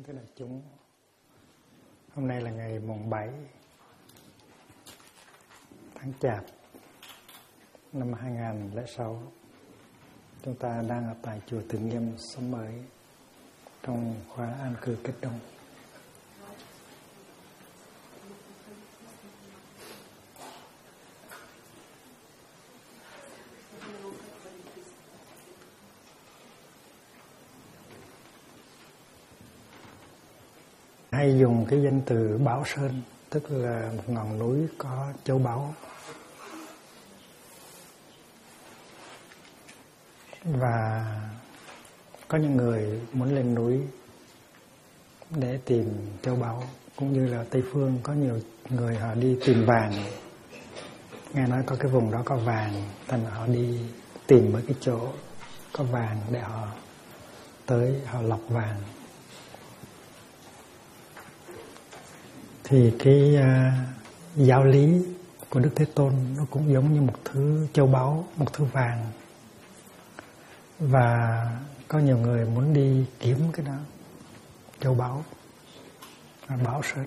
cái đại chúng. Hôm nay là ngày mùng 7 tháng Chạp năm 2006. Chúng ta đang ở tại chùa Từ Nghiêm Xóm Mới trong khóa an cư kết đông. Hay dùng cái danh từ Bảo Sơn, tức là một ngọn núi có châu báu. Và có những người muốn lên núi để tìm châu báu, cũng như là Tây Phương có nhiều người họ đi tìm vàng. Nghe nói có cái vùng đó có vàng, thành họ đi tìm mấy cái chỗ có vàng để họ tới họ lọc vàng. Thì cái giáo lý của Đức Thế Tôn nó cũng giống như một thứ châu báu, một thứ vàng. Và có nhiều người muốn đi kiếm cái đó, châu báu, Bảo Sơn.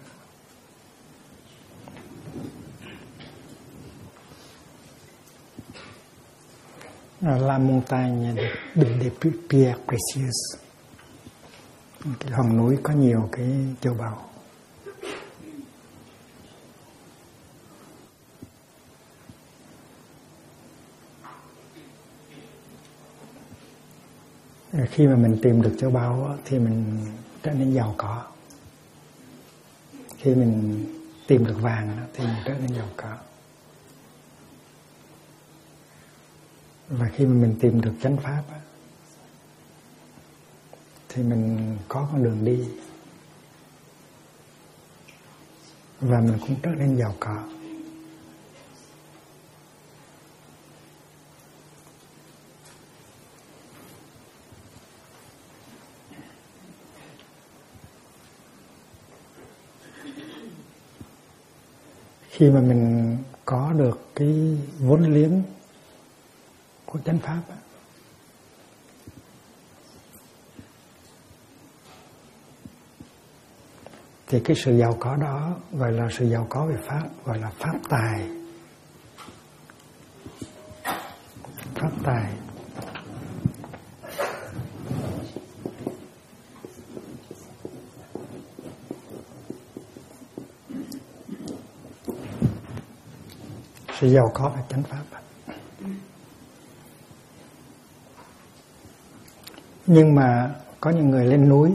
La montagne de pierres précieuses, cái hòn núi có nhiều cái châu báu. Khi mà mình tìm được châu báu thì mình trở nên giàu có. Khi mình tìm được vàng thì mình trở nên giàu có. Và khi mà mình tìm được chánh pháp thì mình có con đường đi. Và mình cũng trở nên giàu có. Khi mà mình có được cái vốn liếng của chánh pháp thì cái sự giàu có đó gọi là sự giàu có về pháp, gọi là pháp tài. Pháp tài. Sự giàu có về chánh pháp. Nhưng mà có những người lên núi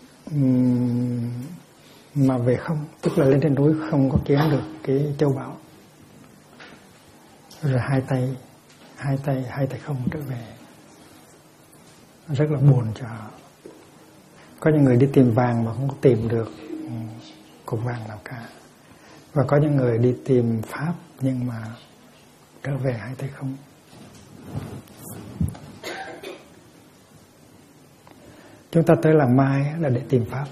mà về không, tức là lên trên núi không có kiếm được cái châu báu, rồi hai tay không trở về, rất là buồn cho họ. Có những người đi tìm vàng mà không có tìm được cục vàng nào cả. Và có những người đi tìm pháp nhưng mà trở về hai tay không. Chúng ta tới làng Mai là để tìm pháp.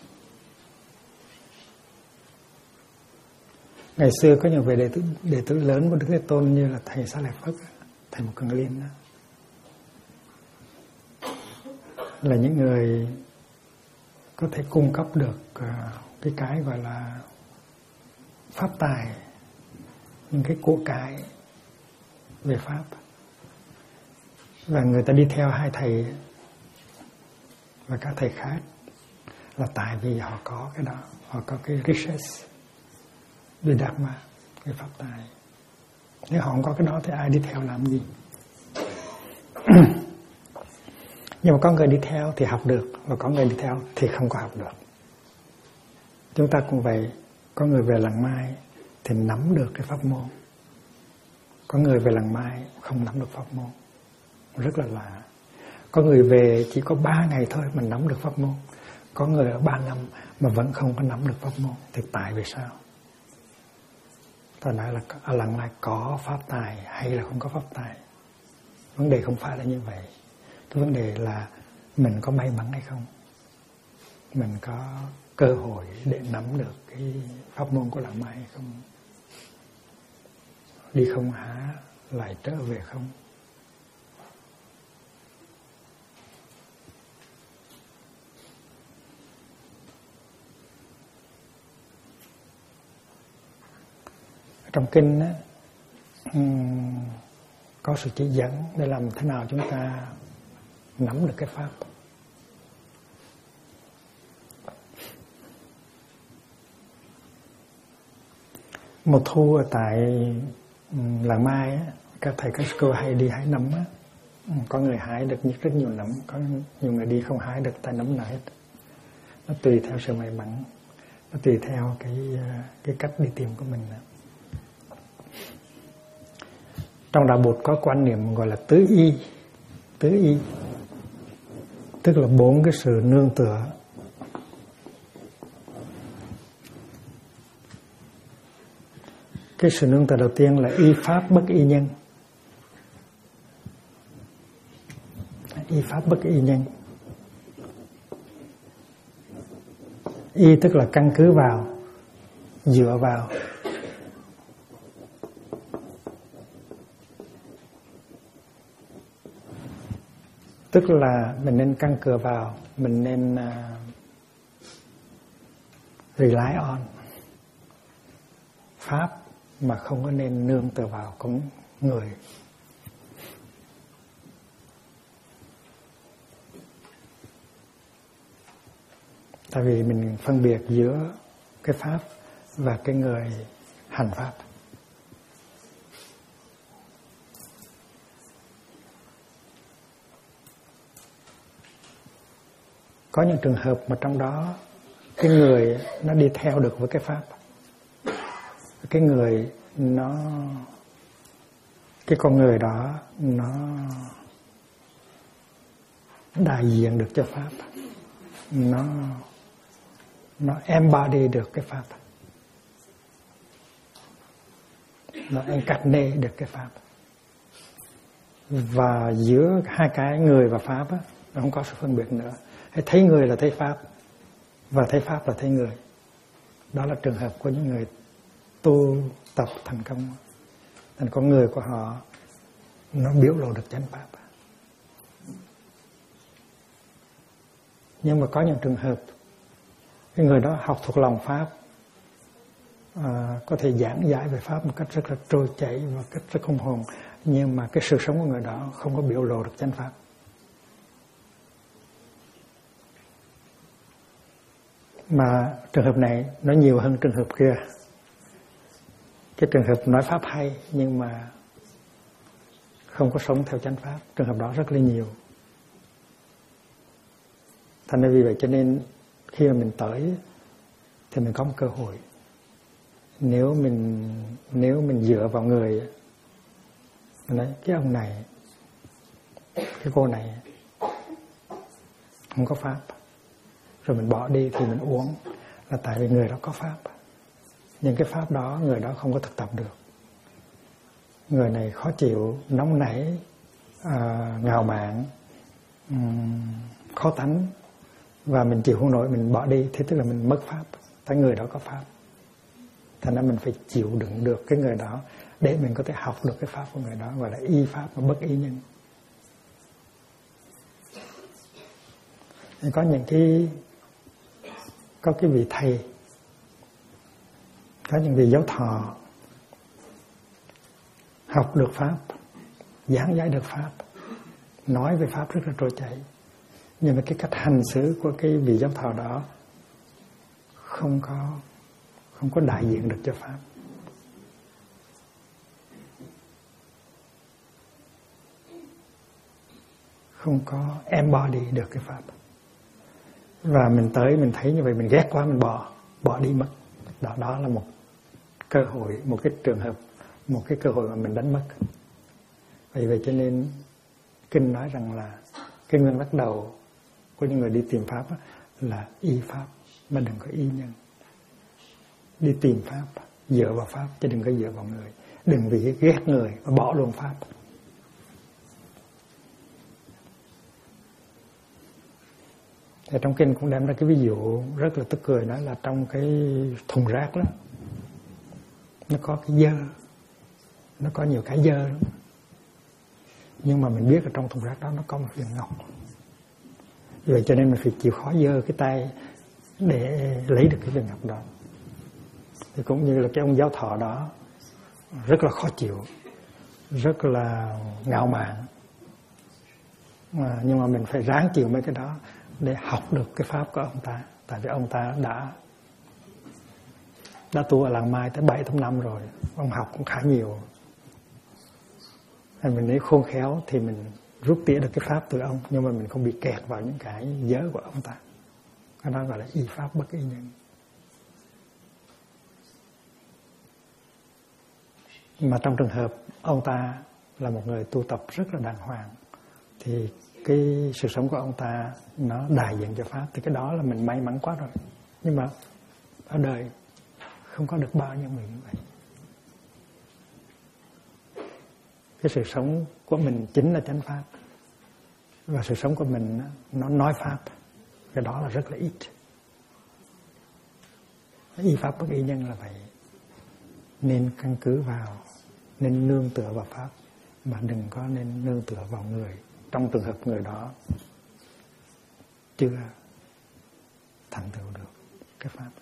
Ngày xưa có nhiều vị đệ tử lớn của Đức Thế Tôn như là thầy Xá Lợi Phất, thầy Một Cường Liên đó, là những người có thể cung cấp được cái gọi là pháp tài, những cái của cải về pháp. Và người ta đi theo hai thầy và các thầy khác là tại vì họ có cái đó, họ có cái riches về Dharma, cái pháp tài. Nếu họ không có cái đó thì ai đi theo làm gì? Nhưng mà có người đi theo thì học được, và có người đi theo thì không có học được. Chúng ta cũng vậy. Có người về làng Mai thì nắm được cái pháp môn. Có người về làng Mai không nắm được pháp môn. Rất là lạ. Có người về chỉ có 3 ngày thôi mà nắm được pháp môn. Có người ở 3 năm mà vẫn không có nắm được pháp môn. Thì tại vì sao? Ta nói là ở làng Mai có pháp tài hay là không có pháp tài. Vấn đề không phải là như vậy. Cái vấn đề là mình có may mắn hay không. Mình có cơ hội để nắm được cái pháp môn của làng Mai hay không. Đi không hả lại trở về không. trong kinh á, có sự chỉ dẫn để làm thế nào chúng ta nắm được cái pháp. Một thu ở tại làng Mai á, các thầy các cô hay đi hái nấm á. Có người hái được rất nhiều nấm, có nhiều người đi không hái được tay nấm nào hết. Nó tùy theo sự may mắn, nó tùy theo cái cách đi tìm của mình. Trong đạo Bụt có quan niệm gọi là tứ y. Tứ y tức là 4 cái sự nương tựa. Cái sự nương tựa đầu tiên là y pháp bất y nhân. Y pháp bất y nhân. Y tức là căn cứ vào, dựa vào. Tức là mình nên căn cứ vào, mình nên rely on pháp, mà không có nên nương tựa vào cũng người. Tại vì mình phân biệt giữa cái pháp và cái người hành pháp. Có những trường hợp mà trong đó cái người nó đi theo được với cái pháp, cái người cái con người đó nó đại diện được cho pháp, nó embody được cái pháp, nó incarnate được cái pháp. Và giữa hai cái người và pháp á, nó không có sự phân biệt nữa. Hãy thấy người là thấy pháp, và thấy pháp là thấy người. Đó là trường hợp của những người tu tập thành công. Thành con người của họ nó biểu lộ được chánh pháp. Nhưng mà có những trường hợp cái người đó học thuộc lòng pháp, có thể giảng giải về pháp một cách rất là trôi chảy và cách rất hùng hồn, nhưng mà cái sự sống của người đó không có biểu lộ được chánh pháp. Mà trường hợp này nó nhiều hơn trường hợp kia. Cái trường hợp nói pháp hay nhưng mà không có sống theo chánh pháp, trường hợp đó rất là nhiều. Thành ra vì vậy cho nên khi mà mình tới thì mình có một cơ hội. Nếu mình dựa vào người, mình nói cái ông này, cái cô này không có pháp, rồi mình bỏ đi thì mình uống, là tại vì người đó có pháp. Nhưng cái pháp đó người đó không có thực tập được. Người này khó chịu, nóng nảy, ngạo mạn, khó tánh, và mình chịu không nổi, mình bỏ đi, thì tức là mình mất pháp. Tại người đó có pháp. Thành ra mình phải chịu đựng được cái người đó để mình có thể học được cái pháp của người đó, gọi là y pháp và bất y nhân. Có những có cái vị thầy, có những vị giáo thọ học được pháp, giảng giải được pháp, nói về pháp rất là trôi chảy, nhưng mà cái cách hành xử của cái vị giáo thọ đó không có đại diện được cho pháp. Không có embody được cái pháp. Và mình tới mình thấy như vậy, mình ghét quá, mình bỏ đi mất. Đó là một cơ hội, một cái trường hợp, một cái cơ hội mà mình đánh mất. Vì vậy cho nên kinh nói rằng là cái nguyên tắc đầu của những người đi tìm pháp là y pháp, mà đừng có y nhân. Đi tìm pháp, dựa vào pháp chứ đừng có dựa vào người. Đừng vì ghét người mà bỏ luôn pháp. Thì trong kinh cũng đem ra cái ví dụ rất là tức cười, đó là trong cái thùng rác đó, nó có cái dơ, nó có nhiều cái dơ lắm. Nhưng mà mình biết ở trong thùng rác đó nó có một viên ngọc. Vì vậy cho nên mình phải chịu khó dơ cái tay để lấy được cái viên ngọc đó. Thì cũng như là cái ông giáo thọ đó, rất là khó chịu, rất là ngạo mạn, nhưng mà mình phải ráng chịu mấy cái đó để học được cái pháp của ông ta. Tại vì ông ta đã tu ở làng Mai tới 7-8 năm rồi, ông học cũng khá nhiều. Nên mình nếu khôn khéo thì mình rút tỉa được cái pháp từ ông, nhưng mà mình không bị kẹt vào những cái giới của ông ta. Cái đó gọi là y pháp bất y nhân. Mà trong trường hợp ông ta là một người tu tập rất là đàng hoàng, thì cái sự sống của ông ta nó đại diện cho pháp, thì cái đó là mình may mắn quá rồi. Nhưng mà ở đời không có được bao nhiêu người như vậy. Cái sự sống của mình chính là chánh pháp, và sự sống của mình nó nói pháp, cái đó là rất là ít. Y pháp bất y nhân là vậy. Nên căn cứ vào, nên nương tựa vào pháp, mà đừng có nên nương tựa vào người, trong trường hợp người đó chưa thành tựu được cái pháp.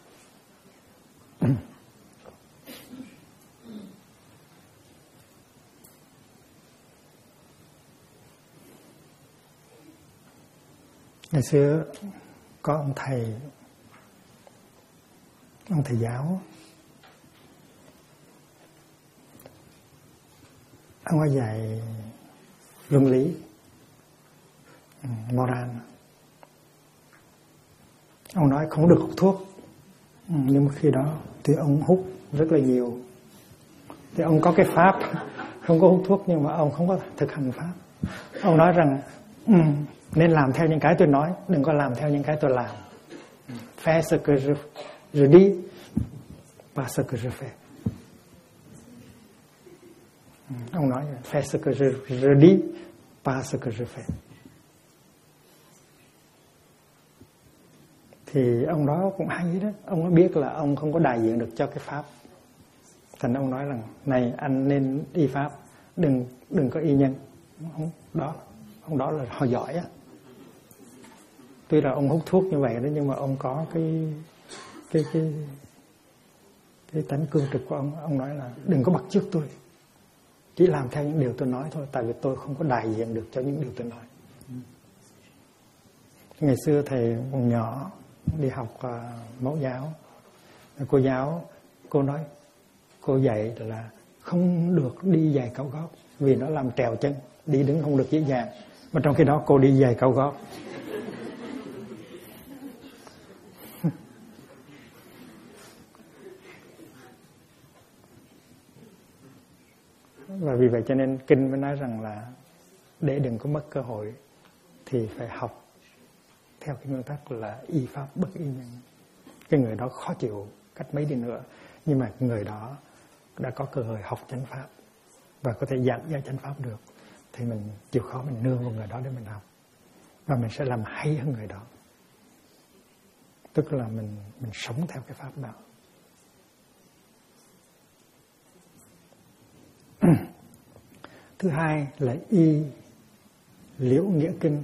Ngày xưa có ông thầy giáo, ông ấy dạy luân lý, moral. Ông nói không được hút thuốc, nhưng mà khi đó thì ông hút rất là nhiều. Thì ông có cái pháp không có hút thuốc, nhưng mà ông không có thực hành pháp. Ông nói rằng nên làm theo những cái tôi nói, đừng có làm theo những cái tôi làm. Fais ce que je dis, pas ce que je fais. Ông nói fais ce que je dis, pas ce que je fais. Thì ông đó cũng hay đó, ông có biết là ông không có đại diện được cho cái pháp. Thành ông nói rằng này, anh nên y pháp, đừng có y nhân. Ông đó là họ giỏi á. Tuy là ông hút thuốc như vậy đó, nhưng mà ông có cái tánh cương trực của ông. Ông nói là đừng có bắt chước tôi, chỉ làm theo những điều tôi nói thôi, tại vì tôi không có đại diện được cho những điều tôi nói. Ngày xưa thầy còn nhỏ đi học mẫu giáo, cô giáo cô nói, cô dạy là không được đi giày cao gót vì nó làm trèo chân, đi đứng không được dễ dàng. Mà trong khi đó cô đi giày cao gót. Và vì vậy cho nên kinh mới nói rằng là để đừng có mất cơ hội thì phải học theo cái nguyên tắc là y pháp bất y nhân. Cái người đó khó chịu cách mấy đi nữa, nhưng mà người đó đã có cơ hội học chánh pháp và có thể giảng dạy chánh pháp được, thì mình chịu khó mình nương vào người đó để mình học, và mình sẽ làm hay hơn người đó. Tức là mình sống theo cái pháp đó. Thứ hai là y liễu nghĩa kinh.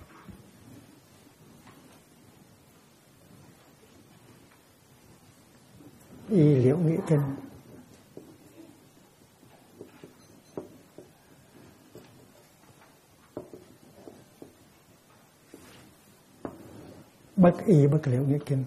Y liễu nghĩa kinh bất y bất liễu nghĩa kinh.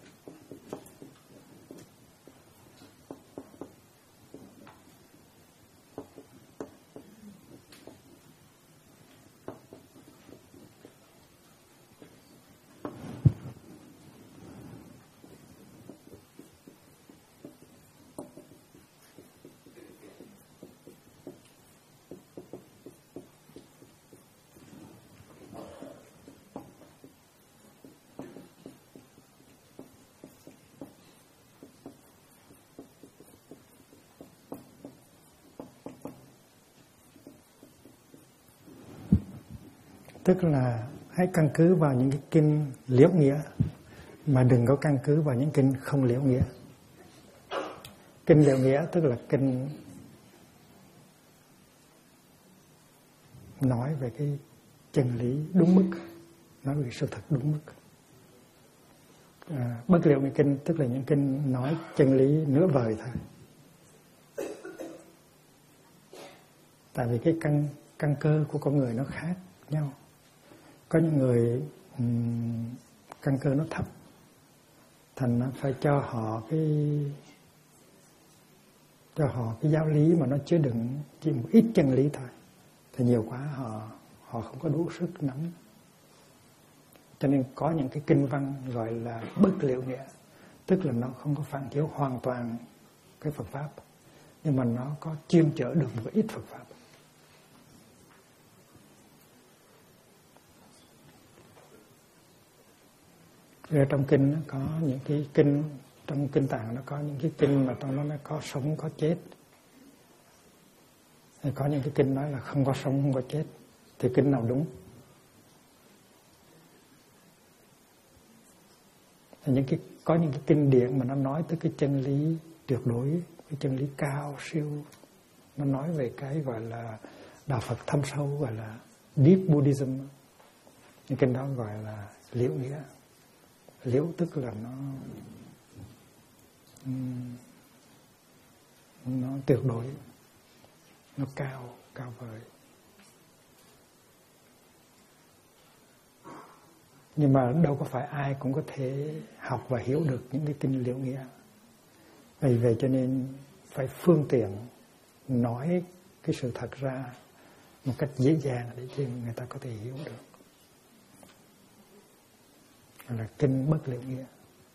Tức là hãy căn cứ vào những cái kinh liễu nghĩa, mà đừng có căn cứ vào những kinh không liễu nghĩa. Kinh liễu nghĩa tức là kinh nói về cái chân lý đúng mức, nói về sự thật đúng mức. Bất liễu nghĩa kinh tức là những kinh nói chân lý nửa vời thôi. Tại vì cái căn cơ của con người nó khác nhau. Có những người căn cơ nó thấp, thành nó phải cho họ cái giáo lý mà nó chứa đựng chỉ một ít chân lý thôi, thì nhiều quá họ không có đủ sức nắm. Cho nên có những cái kinh văn gọi là bất liệu nghĩa, tức là nó không có phản chiếu hoàn toàn cái Phật pháp, nhưng mà nó có chuyên chở được một ít Phật pháp. Rồi trong kinh nó có những cái kinh, trong kinh Tạng nó có những cái kinh mà trong nó có sống có chết. Thì có những cái kinh nói là không có sống không có chết, thì kinh nào đúng? Thì có những cái kinh điển mà nó nói tới cái chân lý tuyệt đối, cái chân lý cao siêu, nó nói về cái gọi là đạo Phật thâm sâu, gọi là Deep Buddhism. Những kinh đó gọi là liễu nghĩa. Liễu tức là nó tuyệt đối, nó cao vời. Nhưng mà đâu có phải ai cũng có thể học và hiểu được những cái kinh liễu nghĩa. Vì vậy cho nên phải phương tiện nói cái sự thật ra một cách dễ dàng để cho người ta có thể hiểu được. Gọi là kinh bất liệu nghĩa.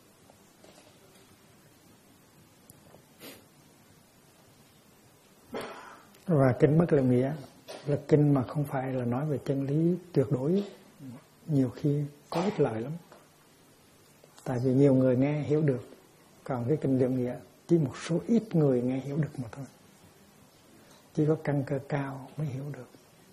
Và kinh bất liệu nghĩa là kinh mà không phải là nói về chân lý tuyệt đối, nhiều khi có ích lợi lắm. Tại vì nhiều người nghe hiểu được, còn cái kinh liệu nghĩa chỉ một số ít người nghe hiểu được mà thôi. Chỉ có căn cơ cao mới hiểu được.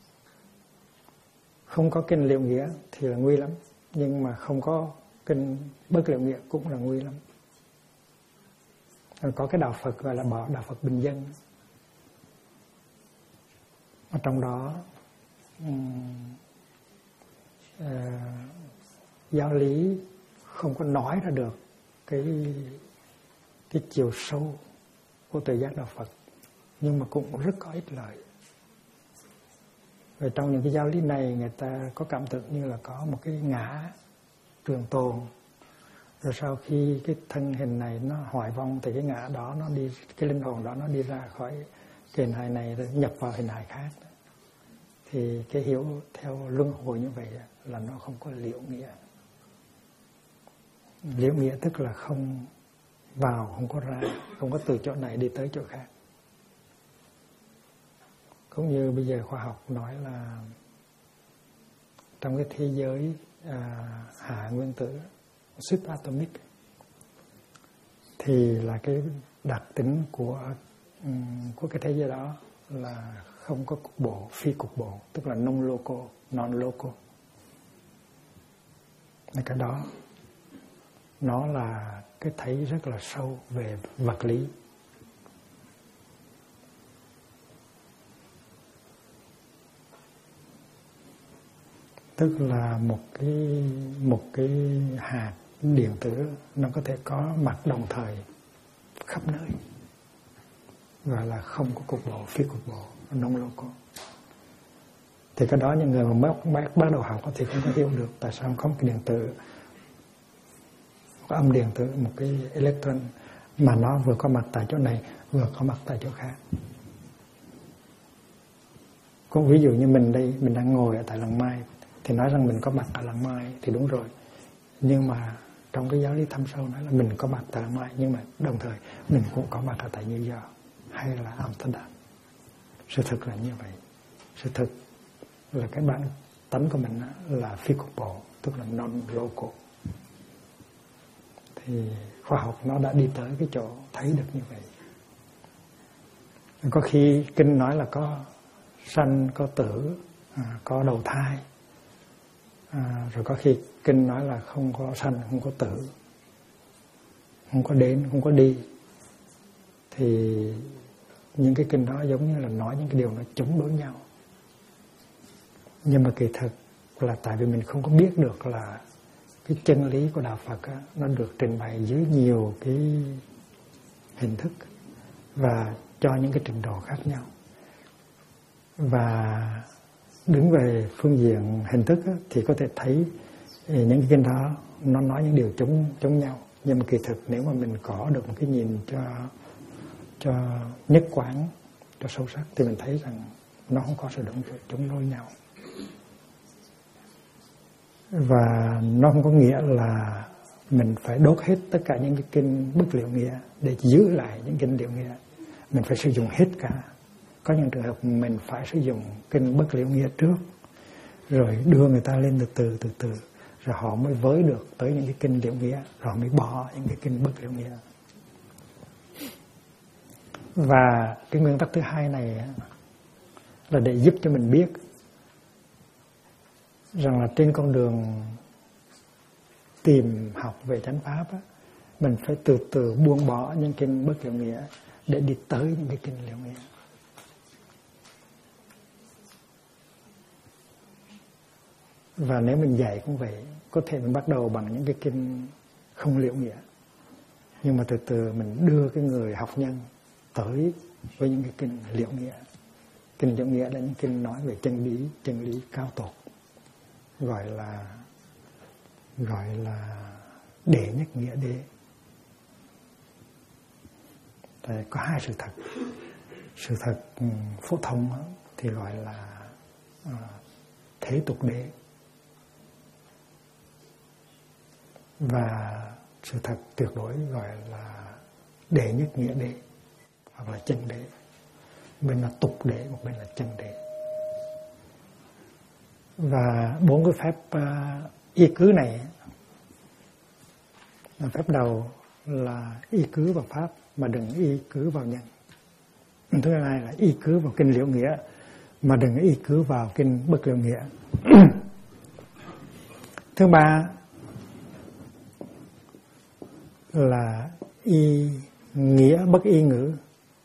Không có kinh liệu nghĩa thì là nguy lắm, nhưng mà không có kinh bất liệu nghĩa cũng là nguy lắm. Rồi có cái đạo Phật gọi là đạo Phật bình dân. Ở trong đó giáo lý không có nói ra được cái chiều sâu của tự giác đạo Phật, nhưng mà cũng rất có ích lợi. Rồi trong những cái giáo lý này người ta có cảm tưởng như là có một cái ngã trường tồn, rồi sau khi cái thân hình này nó hoại vong thì cái ngã đó nó đi, cái linh hồn đó nó đi ra khỏi cái hình hài này rồi nhập vào hình hài khác. Thì cái hiểu theo luân hồi như vậy là nó không có liễu nghĩa. Liễu nghĩa tức là không vào không có ra, không có từ chỗ này đi tới chỗ khác. Cũng như bây giờ khoa học nói là trong cái thế giới hạ nguyên tử subatomic thì là cái đặc tính của cái thế giới đó là không có cục bộ, phi cục bộ, tức là non-local. Cái đó nó là cái thấy rất là sâu về vật lý. Tức là một cái hạt điện tử nó có thể có mặt đồng thời khắp nơi, gọi là không có cục bộ, phi cục bộ, non-local. Thì cái đó những người mà bắt đầu học thì không có hiểu được tại sao có một cái điện tử, có âm điện tử, một cái electron mà nó vừa có mặt tại chỗ này vừa có mặt tại chỗ khác. Cũng ví dụ như mình đây, mình đang ngồi ở tại Làng Mai thì nói rằng mình có mặt tại Làng Mai thì đúng rồi, nhưng mà trong cái giáo lý thâm sâu nói là mình có mặt tại Làng Mai, nhưng mà đồng thời mình cũng có mặt ở tại New York hay là Amsterdam. Sự thực là như vậy. Sự thực là cái bản tánh của mình là phi cục bộ, tức là non-local. Thì khoa học nó đã đi tới cái chỗ thấy được như vậy. Có khi kinh nói là có sanh, có tử, có đầu thai. Rồi có khi kinh nói là không có sanh, không có tử, không có đến, không có đi. Thì những cái kinh đó giống như là nói những cái điều nó chống đối nhau. Nhưng mà kỳ thực là tại vì mình không có biết được là cái chân lý của đạo Phật á, nó được trình bày dưới nhiều cái hình thức và cho những cái trình độ khác nhau. Và đứng về phương diện hình thức á, thì có thể thấy những cái kinh đó nó nói những điều chống nhau. Nhưng mà kỳ thực nếu mà mình có được một cái nhìn cho nhất quán, cho sâu sắc, thì mình thấy rằng nó không có sự chống đối nhau. Và nó không có nghĩa là mình phải đốt hết tất cả những cái kinh bất liệu nghĩa để giữ lại những kinh liệu nghĩa. Mình phải sử dụng hết cả. Có những trường hợp mình phải sử dụng kinh bất liệu nghĩa trước, rồi đưa người ta lên từ từ, rồi họ mới với được tới những cái kinh liệu nghĩa, rồi mới bỏ những cái kinh bất liệu nghĩa. Và cái nguyên tắc thứ hai này là để giúp cho mình biết rằng là trên con đường tìm học về chánh pháp á, mình phải từ từ buông bỏ những kinh bất liệu nghĩa để đi tới những cái kinh liệu nghĩa. Và nếu mình dạy cũng vậy, có thể mình bắt đầu bằng những cái kinh không liệu nghĩa, nhưng mà từ từ mình đưa cái người học nhân tới với những cái kinh liệu nghĩa. Kinh liệu nghĩa là những kinh nói về chân lý cao tột, gọi là đệ nhất nghĩa đế. Tại có hai sự thật. Sự thật phổ thông thì gọi là thế tục đế, và sự thật tuyệt đối gọi là đệ nhất nghĩa đế hoặc là chân đế. Bên là tục đế, một bên là chân đế. Và bốn cái phép y cứ này, phép đầu là y cứ vào pháp mà đừng y cứ vào nhân. Thứ hai là y cứ vào kinh liệu nghĩa mà đừng y cứ vào kinh bất liệu nghĩa. Thứ ba là y nghĩa bất y ngữ.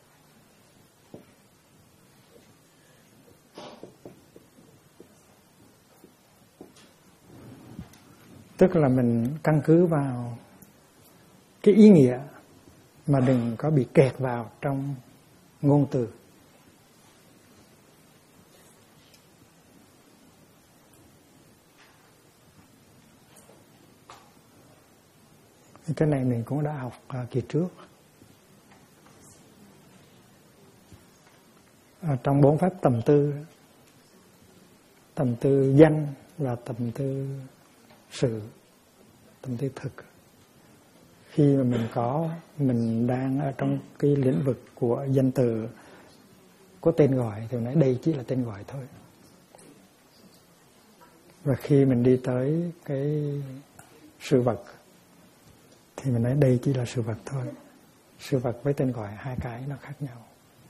Tức là mình căn cứ vào cái ý nghĩa mà đừng có bị kẹt vào trong ngôn từ. Cái này mình cũng đã học kỳ trước. Trong bốn phép tầm tư danh và tầm tư sự, tầm tư thực. Khi mà mình đang ở trong cái lĩnh vực của danh từ có tên gọi thì nói đây chỉ là tên gọi thôi. Và khi mình đi tới cái sự vật thì mình nói đây chỉ là sự vật thôi. Sự vật với tên gọi hai cái nó khác nhau.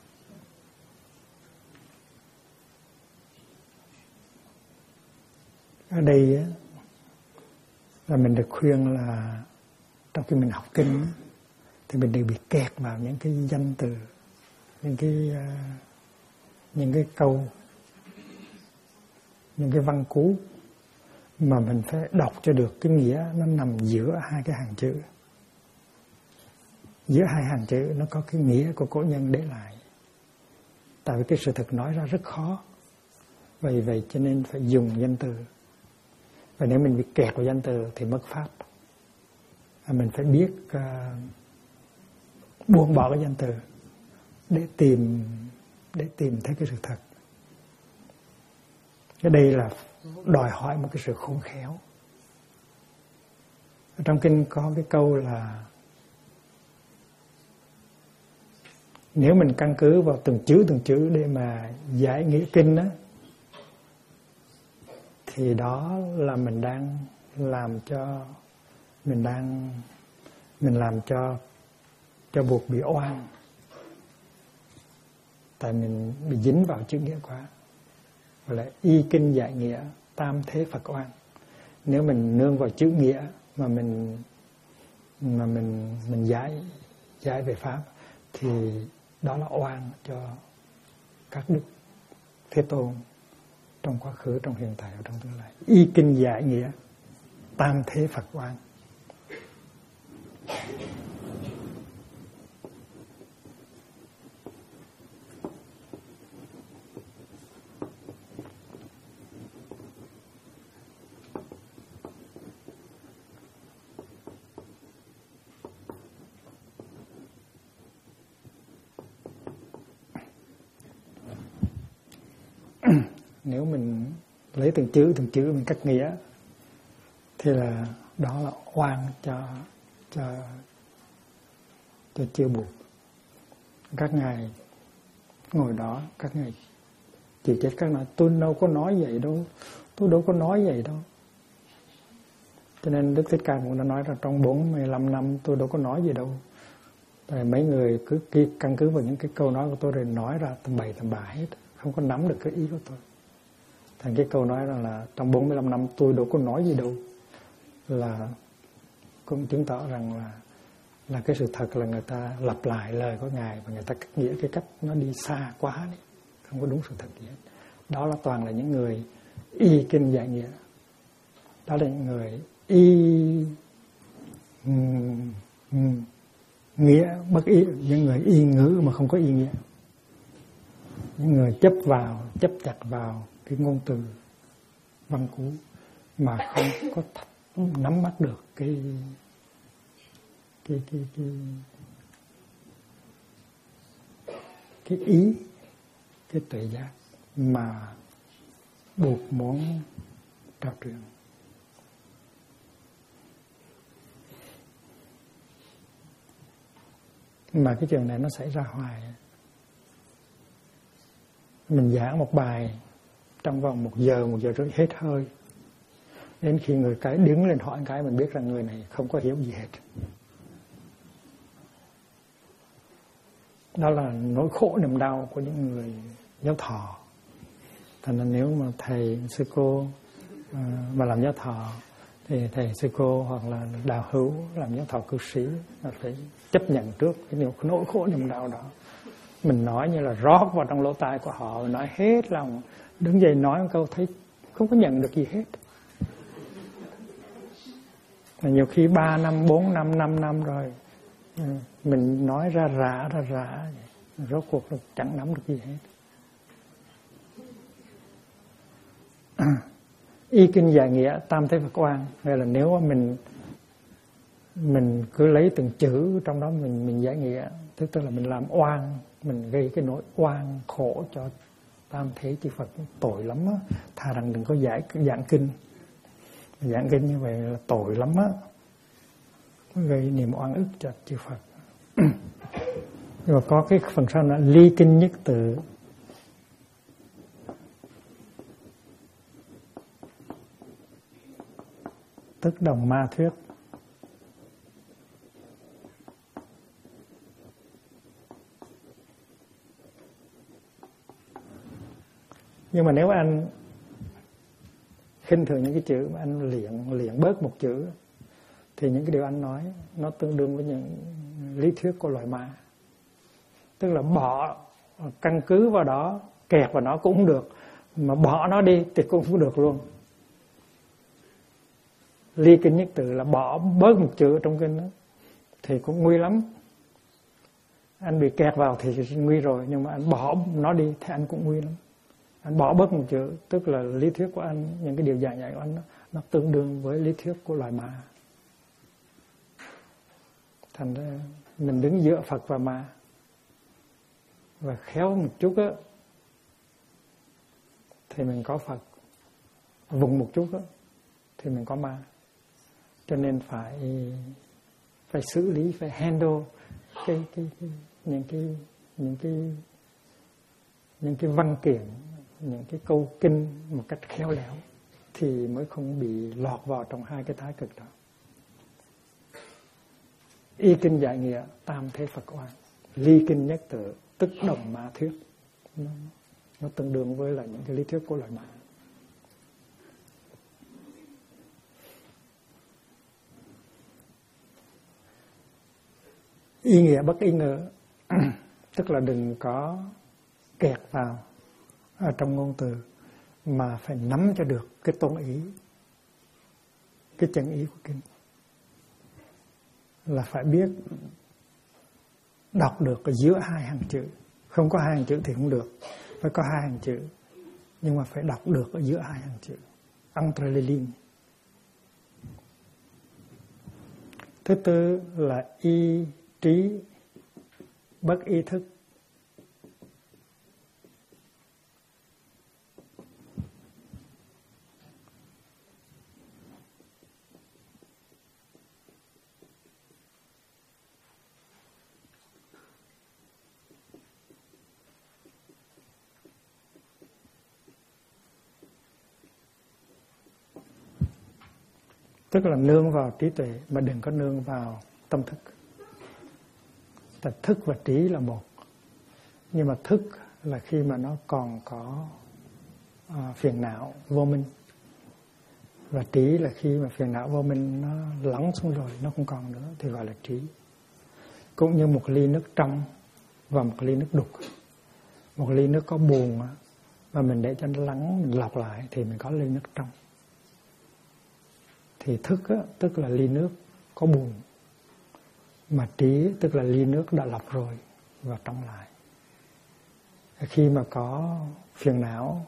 Ở đây là mình được khuyên là trong khi mình học kinh thì mình đừng bị kẹt vào những cái danh từ, những cái câu, những cái văn cú, mà mình phải đọc cho được cái nghĩa nó nằm giữa hai cái hàng chữ. Giữa hai hàng chữ nó có cái nghĩa của cổ nhân để lại. Tại vì cái sự thật nói ra rất khó. Vì vậy cho nên phải dùng danh từ. Và nếu mình bị kẹt vào danh từ thì mất pháp. Mình phải biết buông bỏ cái danh từ để tìm thấy cái sự thật. Cái đây là đòi hỏi một cái sự khôn khéo. Ở trong kinh có cái câu là nếu mình căn cứ vào từng chữ để mà giải nghĩa kinh á, thì đó là mình đang làm cho buộc bị oan. Tại mình bị dính vào chữ nghĩa quá. Gọi là y kinh giải nghĩa, tam thế Phật oan. Nếu mình nương vào chữ nghĩa mà mình giải về pháp thì đó là oan cho các đức Thế Tôn trong quá khứ, trong hiện tại và trong tương lai. Y kinh giải nghĩa, tam thế Phật oan. nếu mình lấy từng chữ mình cắt nghĩa thì là đó là oan cho chiêu buộc. Các ngài ngồi đó, các ngài chịu chết, các ngài tôi đâu có nói vậy đâu, tôi đâu có nói vậy đâu. Cho nên Đức Thích Ca cũng đã nói là trong 45 năm tôi đâu có nói gì đâu. Tại mấy người cứ căn cứ vào những cái câu nói của tôi rồi nói ra tầm bậy tầm bạ hết, không có nắm được cái ý của tôi. Thành cái câu nói là trong 45 năm tôi đâu có nói gì đâu, là cũng chứng tỏ rằng là cái sự thật là người ta lặp lại lời của Ngài và người ta cắt nghĩa cái cách nó đi xa quá đấy, không có đúng sự thật gì hết. Đó là toàn là những người y kinh giải nghĩa, đó là những người nghĩa bất ý, những người y ngữ mà không có ý nghĩa, những người chấp chặt vào cái ngôn từ văn cú mà không có nắm bắt được cái ý, cái tuệ giác mà buộc muốn trao truyền. Mà cái chuyện này nó xảy ra hoài. Mình giảng một bài trong vòng 1 giờ rưỡi hết hơi. Đến khi người cái đứng lên hỏi cái mình biết rằng người này không có hiểu gì hết. Đó là nỗi khổ niềm đau của những người giáo thọ. Thành ra nếu mà thầy sư cô mà làm giáo thọ thì thầy sư cô hoặc là đạo hữu làm giáo thọ cư sĩ là phải chấp nhận trước cái nỗi khổ niềm đau đó. Mình nói như là rót vào trong lỗ tai của họ, nói hết lòng, đứng dậy nói một câu thấy không có nhận được gì hết. Và nhiều khi 3 năm, 4 năm, 5 năm rồi mình nói ra rã rốt cuộc nó chẳng nắm được gì hết. Y kinh giải nghĩa tam thế Phật oan, nghĩa là nếu mà mình cứ lấy từng chữ trong đó mình giải nghĩa, tức là mình làm oan, mình gây cái nỗi oan khổ cho tam thế chư Phật, tội lắm á. Thà rằng đừng có giảng kinh như vậy là tội lắm á, gây niềm oan ức cho chư Phật. Nhưng mà có cái phần sau là ly kinh nhất tự, tức đồng ma thuyết. Nhưng mà nếu anh khinh thường những cái chữ mà anh luyện bớt một chữ thì những cái điều anh nói nó tương đương với những lý thuyết của loài ma. Tức là bỏ căn cứ vào đó, kẹt vào nó cũng không được, mà bỏ nó đi thì cũng không được luôn. Ly kinh nhất tự là bỏ bớt một chữ trong kinh đó thì cũng nguy lắm. Anh bị kẹt vào thì nguy rồi, nhưng mà anh bỏ nó đi thì anh cũng nguy lắm. Anh bỏ bớt một chữ, tức là lý thuyết của anh, những cái điều giảng dạy của anh nó tương đương với lý thuyết của loài ma. Thành ra mình đứng giữa Phật và ma, và khéo một chút á thì mình có Phật, vùng một chút á thì mình có ma. Cho nên phải xử lý, phải handle những cái văn kiện, những cái câu kinh một cách khéo léo thì mới không bị lọt vào trong hai cái thái cực đó. Y kinh giải nghĩa tam thế Phật oan, ly kinh nhất tự tức đồng ma thuyết. Nó tương đương với là những cái lý thuyết của loài ma. Y nghĩa bất y ngữ, tức là đừng có kẹt vào ở trong ngôn từ, mà phải nắm cho được cái tôn ý, cái chân ý của kinh. Là phải biết đọc được ở giữa hai hàng chữ. Không có hai hàng chữ thì không được, phải có hai hàng chữ, nhưng mà phải đọc được ở giữa hai hàng chữ, entre les lignes. Thứ tư là y trí bất ý thức. Tức là nương vào trí tuệ mà đừng có nương vào tâm thức. Tại thức và trí là một. Nhưng mà thức là khi mà nó còn có phiền não vô minh. Và trí là khi mà phiền não vô minh nó lắng xuống rồi, nó không còn nữa thì gọi là trí. Cũng như một ly nước trong và một ly nước đục. Một ly nước có buồn mà mình để cho nó lắng, mình lọc lại thì mình có ly nước trong. Thì thức á, tức là ly nước có buồn. Mà trí tức là ly nước đã lọc rồi và trong lại. Khi mà có phiền não,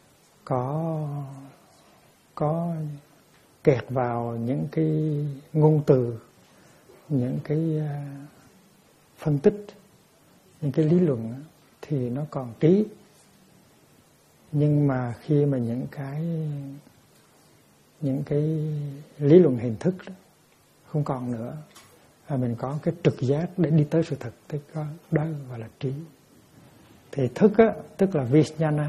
có kẹt vào những cái ngôn từ, những cái phân tích, những cái lý luận thì nó còn trí. Nhưng mà khi mà những cái lý luận hình thức đó, không còn nữa, mình có cái trực giác để đi tới sự thật, tức đó gọi là trí. Thì thức á, tức là Vijnana.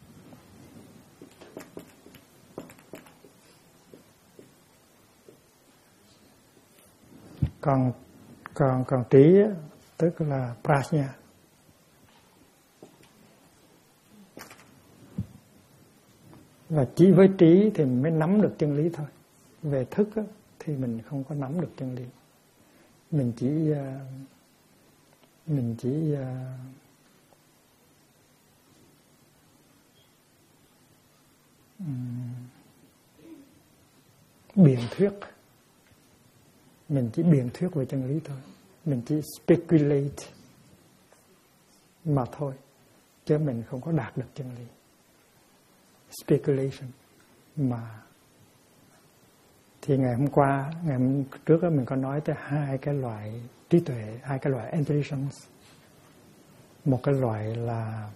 Còn trí á, tức là Prajna. Và chỉ với trí thì mình mới nắm được chân lý thôi. Về thức á, thì mình không có nắm được chân lý. Mình chỉ biện thuyết. Mình chỉ biện thuyết về chân lý thôi. Mình chỉ speculate mà thôi. Chứ mình không có đạt được chân lý. Speculation mà. Thì ngày hôm trước mình có nói tới hai cái loại trí tuệ, hai cái loại intelligence. Một cái loại là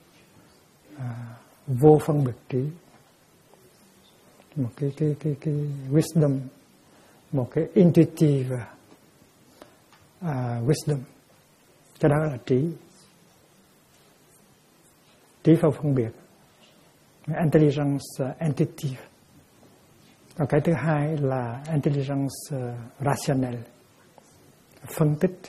vô phân biệt trí, một cái wisdom, một cái intuitive wisdom. Cái đó là trí vô phân biệt, intelligence intuitive. Và cái thứ hai là intelligence rational, phân tích,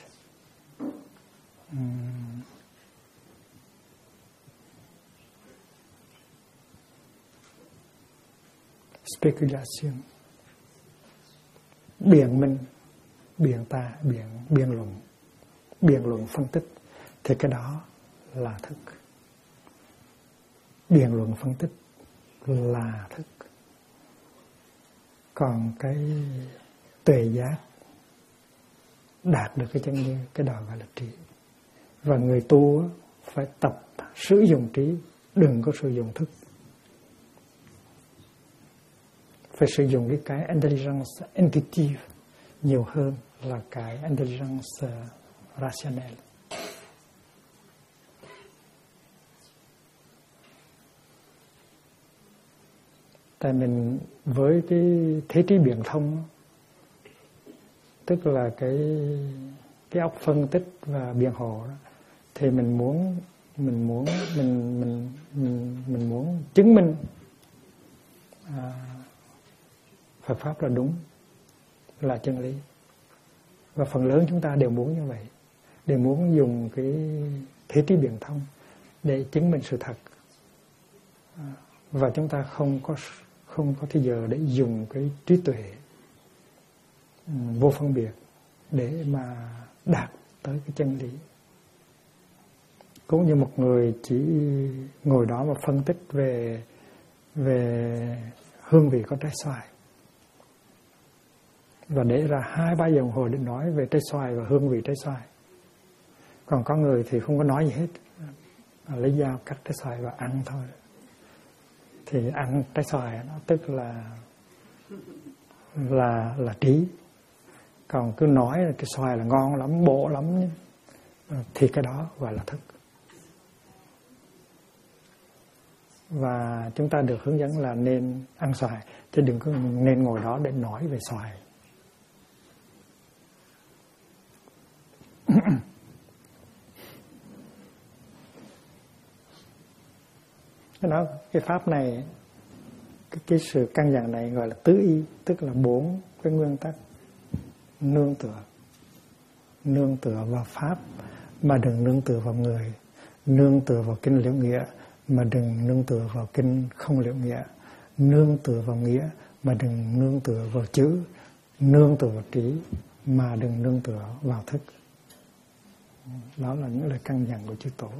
speculation, biện minh, biện luận phân tích. Thì cái đó là thức. Biện luận phân tích là thức. Còn cái tuệ giác đạt được cái chân lý, cái đó gọi là trí. Và người tu phải tập sử dụng trí, đừng có sử dụng thức. Phải sử dụng cái intelligence intuitive nhiều hơn là cái intelligence rational. Tại mình với cái thế trí biện thông, tức là cái óc phân tích và biện hộ đó, thì mình muốn chứng minh Phật pháp là đúng, là chân lý. Và phần lớn chúng ta đều muốn như vậy, đều muốn dùng cái thế trí biện thông để chứng minh sự thật. Và chúng ta không có thời giờ để dùng cái trí tuệ vô phân biệt để mà đạt tới cái chân lý. Cũng như một người chỉ ngồi đó mà phân tích về hương vị của trái xoài, và để ra 2-3 giờ đồng hồ để nói về trái xoài và hương vị trái xoài. Còn có người thì không có nói gì hết, lấy dao cắt trái xoài và ăn thôi. Thì ăn trái xoài nó tức là trí. Còn cứ nói là cái xoài là ngon lắm, bổ lắm, thì cái đó gọi là thức. Và chúng ta được hướng dẫn là nên ăn xoài, chứ đừng có nên ngồi đó để nói về xoài. Cái pháp này cái sự căn dặn này gọi là tứ y, tức là 4 cái nguyên tắc nương tựa vào pháp mà đừng nương tựa vào người, nương tựa vào kinh liễu nghĩa mà đừng nương tựa vào kinh không liễu nghĩa, nương tựa vào nghĩa mà đừng nương tựa vào chữ, nương tựa vào trí mà đừng nương tựa vào thức. Đó là những lời căn dặn của chư Tổ.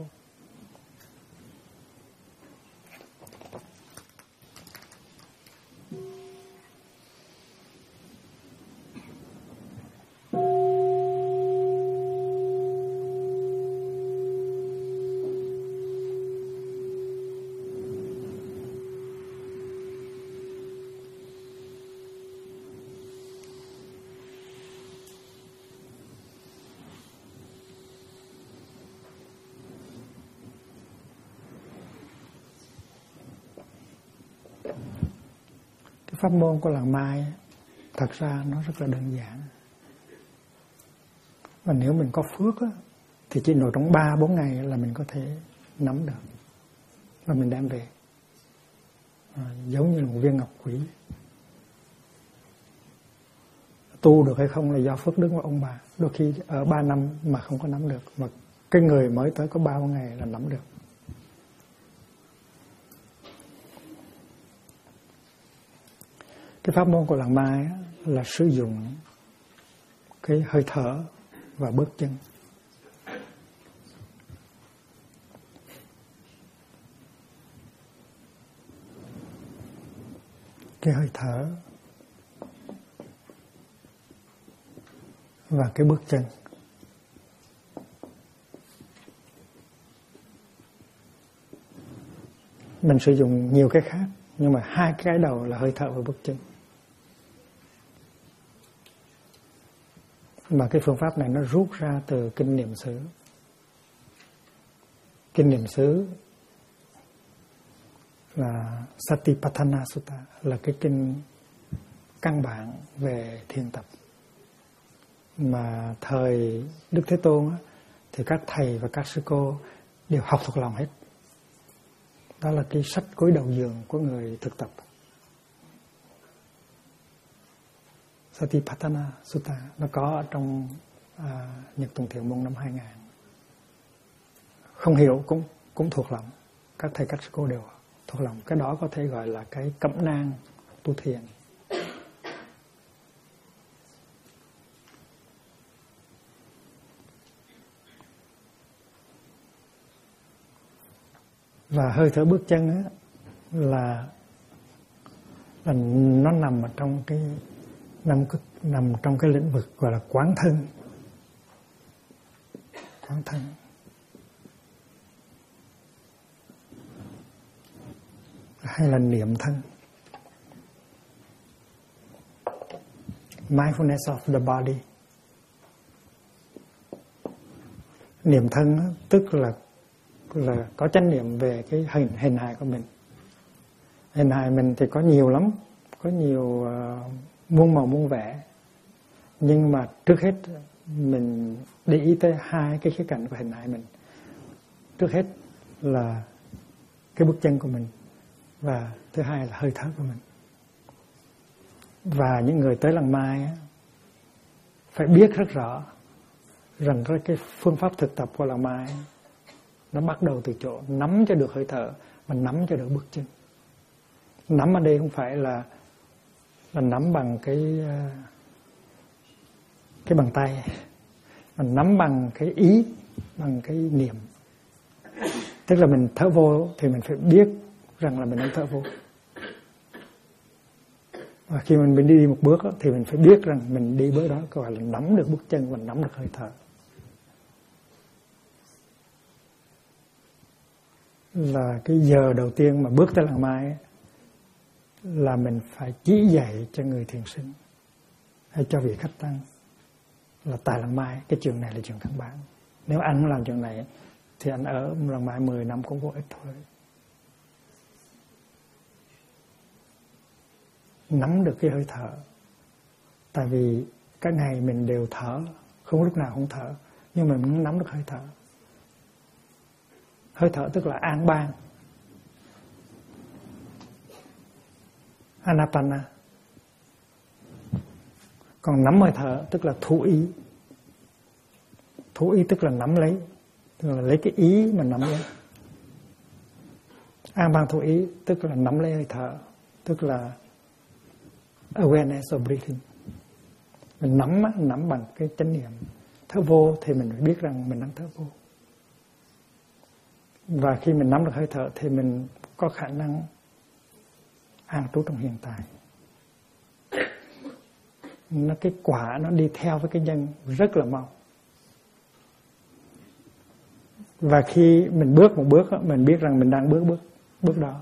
Pháp môn của làng Mai thật ra nó rất là đơn giản. Và nếu mình có phước á, thì chỉ nội trong 3-4 ngày là mình có thể nắm được và mình đem về. Giống như là một viên ngọc quý. Tu được hay không là do phước đức của ông bà. Đôi khi ở 3 năm mà không có nắm được, mà cái người mới tới có 3 ngày là nắm được. Cái pháp môn của làng Mai là sử dụng cái hơi thở và bước chân. Cái hơi thở và cái bước chân. Mình sử dụng nhiều cái khác, nhưng mà 2 cái đầu là hơi thở và bước chân. Mà cái phương pháp này nó rút ra từ kinh niệm xứ. Kinh niệm xứ là Satipatthana Sutta, là cái kinh căn bản về thiền tập. Mà thời Đức Thế Tôn thì các thầy và các sư cô đều học thuộc lòng hết. Đó là cái sách gối đầu giường của người thực tập. Satipatthana Sutta nó có ở trong Nhật Tùng Thiện Môn năm 2000. Không hiểu cũng thuộc lòng. Các thầy các sư cô đều thuộc lòng. Cái đó có thể gọi là cái cẩm nang tu thiền. Và hơi thở bước chân á, là nó nằm ở trong cái nằm trong cái lĩnh vực gọi là quán thân. Quán thân. Hay là niệm thân. Mindfulness of the body. Niệm thân á, tức là có chánh niệm về cái hình hài của mình. Hình hài mình thì có nhiều lắm, có nhiều muôn màu muôn vẻ. Nhưng mà trước hết mình để ý tới 2 cái khía cạnh của hình hài mình. Trước hết là cái bước chân của mình, và thứ hai là hơi thở của mình. Và những người tới làng Mai phải biết rất rõ rằng cái phương pháp thực tập của làng Mai nó bắt đầu từ chỗ nắm cho được hơi thở và nắm cho được bước chân. Nắm ở đây không phải là nắm bằng cái bàn tay, mà nắm bằng cái ý, bằng cái niệm. Tức là mình thở vô thì mình phải biết rằng là mình đang thở vô. Và khi mình đi một bước thì mình phải biết rằng mình đi bước đó, gọi là nắm được bước chân và nắm được hơi thở. Là cái giờ đầu tiên mà bước tới làng Mai là mình phải chỉ dạy cho người thiền sinh hay cho vị khách tăng là tại làng Mai cái trường này là trường căn bản. Nếu anh không làm trường này thì anh ở làng Mai 10 năm cũng vô ích thôi. Nắm được cái hơi thở. Tại vì các ngày mình đều thở, không lúc nào không thở, nhưng mà mình nắm được hơi thở. Hơi thở tức là an ban. Anapana. Còn nắm hơi thở tức là thủ ý. Thủ ý tức là nắm lấy, tức là lấy cái ý mà nắm lấy. An bang thủ ý tức là nắm lấy hơi thở, tức là awareness of breathing. Mình nắm bằng cái chánh niệm. Thở vô thì mình phải biết rằng mình đang thở vô. Và khi mình nắm được hơi thở thì mình có khả năng an trú trong hiện tại. Cái quả nó đi theo với cái nhân rất là mau. Và khi mình bước một bước, mình biết rằng mình đang bước đó.